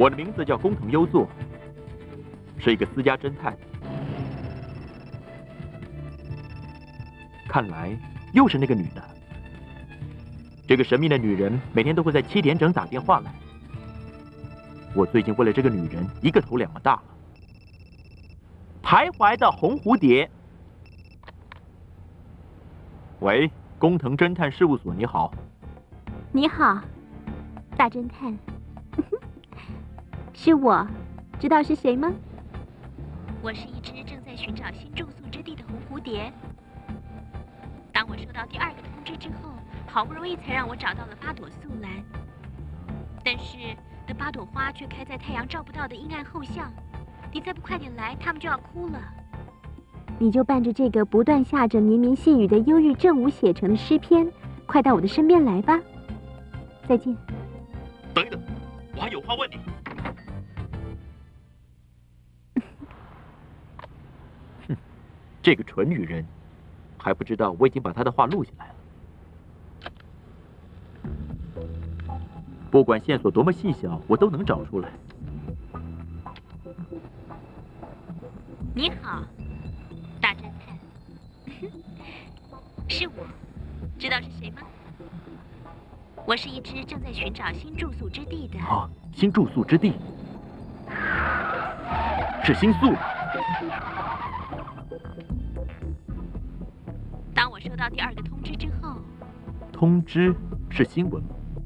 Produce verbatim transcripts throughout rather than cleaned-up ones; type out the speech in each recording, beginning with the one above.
我的名字叫工藤优作，是一个私家侦探。看来又是那个女的。这个神秘的女人每天都会在七点整打电话来。我最近为了这个女人一个头两个大了。徘徊的红蝴蝶。喂，工藤侦探事务所，你好。 你好，大侦探。是我，知道是谁吗？我是一只正在寻找新住宿之地的红蝴蝶。当我收到第二个通知之后，好不容易才让我找到了八朵素兰。但是那八朵花却开在太阳照不到的阴暗后巷，你再不快点来，它们就要枯了。你就伴着这个不断下着绵绵细雨的忧郁正午写成的诗篇，快到我的身边来吧。再见。 等一等，我还有话问你。哼，这个蠢女人，还不知道我已经把她的话录下来了。不管线索多么细小，我都能找出来。 你好，大侦探。是我，知道是谁吗？我是一只正在寻找新住宿之地的。 啊，新住宿之地是新宿。 当我收到第二个通知之后， 通知是新闻吗？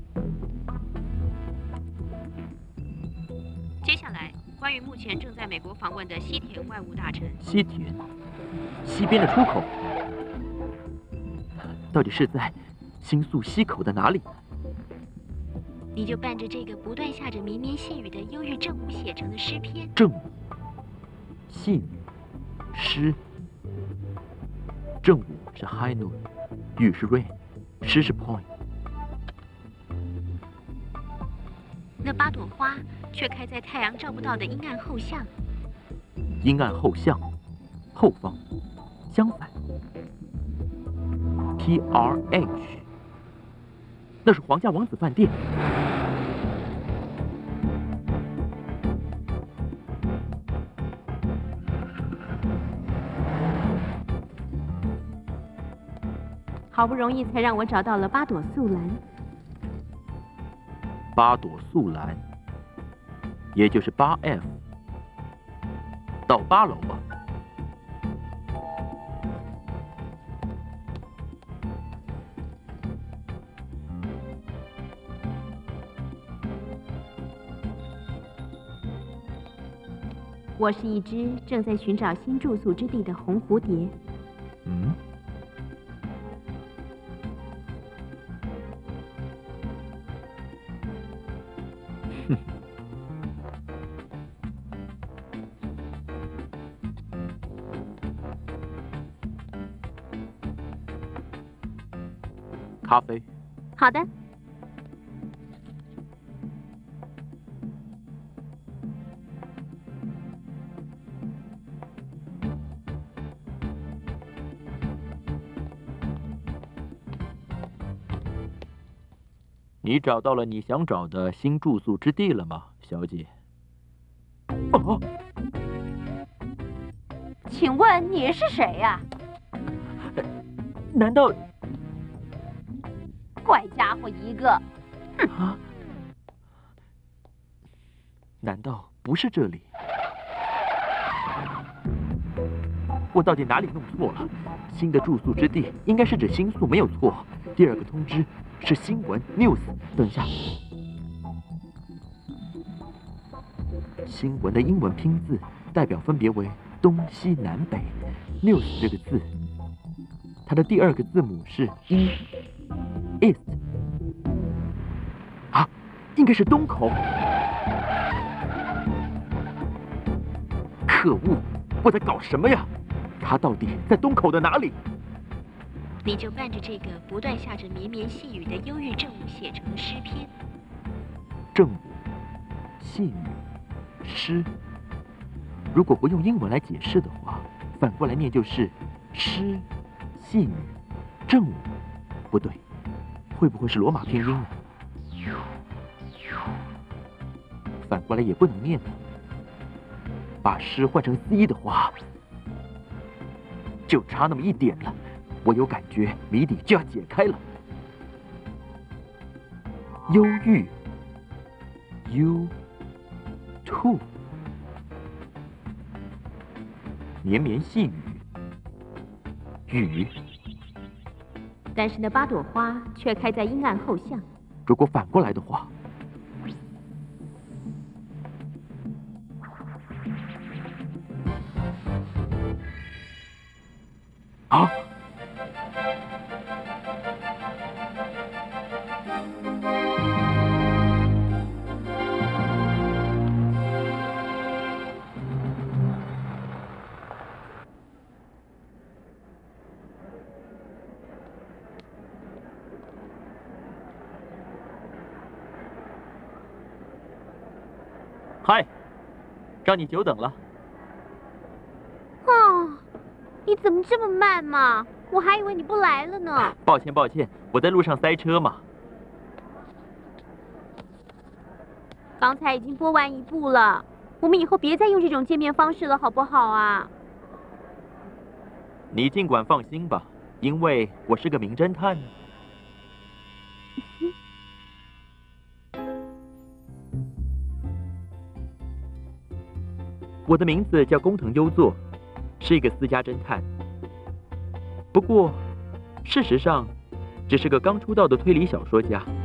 接下来，关于目前正在美国访问的西田外务大臣。 西田，西边的出口，到底是在新宿西口的哪里呢？ 你就伴着这个不断下着绵绵细雨的忧郁正午写成的诗篇。 正午，细雨，诗。正午是 high noon， 雨是 rain， 诗是 point。 那八朵花却开在太阳照不到的阴暗后巷。 阴暗后巷，后方，相反。P R H， 那是皇家王子饭店。 好不容易才让我找到了八朵素兰。 八朵素兰，也就是八 F， 到八楼吧。 我是一只正在寻找新住宿之地的红蝴蝶。 嗯。哼。咖啡。 好的。 你找到了你想找的新住宿之地了吗，小姐？哦， 请问你是谁呀？ 难道…… 怪家伙一个！ 哼！啊？难道不是这里？我到底哪里弄错了？新的住宿之地应该是指新宿，没有错。第二个通知是新闻 news。等一下，新闻的英文拼字代表分别为东西南北。news 这个字，它的第二个字母是 e east。啊，应该是东口。可恶！我在搞什么呀？他到底在东口的哪里？ 你就伴着这个不断下着绵绵细雨的忧郁正午写成的诗篇。 正午，细雨，诗。如果不用英文来解释的话，反过来念就是诗，细雨，正午。不对，会不会是罗马拼音呢？ 反过来也不能念了。把诗换成 C 的话，就差那么一点了。我有感觉谜底就要解开了。忧郁 ，U two， 绵绵细雨，雨。 但是那八朵花却开在阴暗后巷。 如果反过来的话，啊！嗨，让你久等了。 哦，你怎么这么慢嘛？我还以为你不来了呢。 抱歉抱歉，我在路上塞车嘛。 刚才已经播完一部了，我们以后别再用这种见面方式了，好不好啊？ 你尽管放心吧，因为我是个名侦探。我的名字叫工藤优作，是一个私家侦探。不过，事实上，只是个刚出道的推理小说家。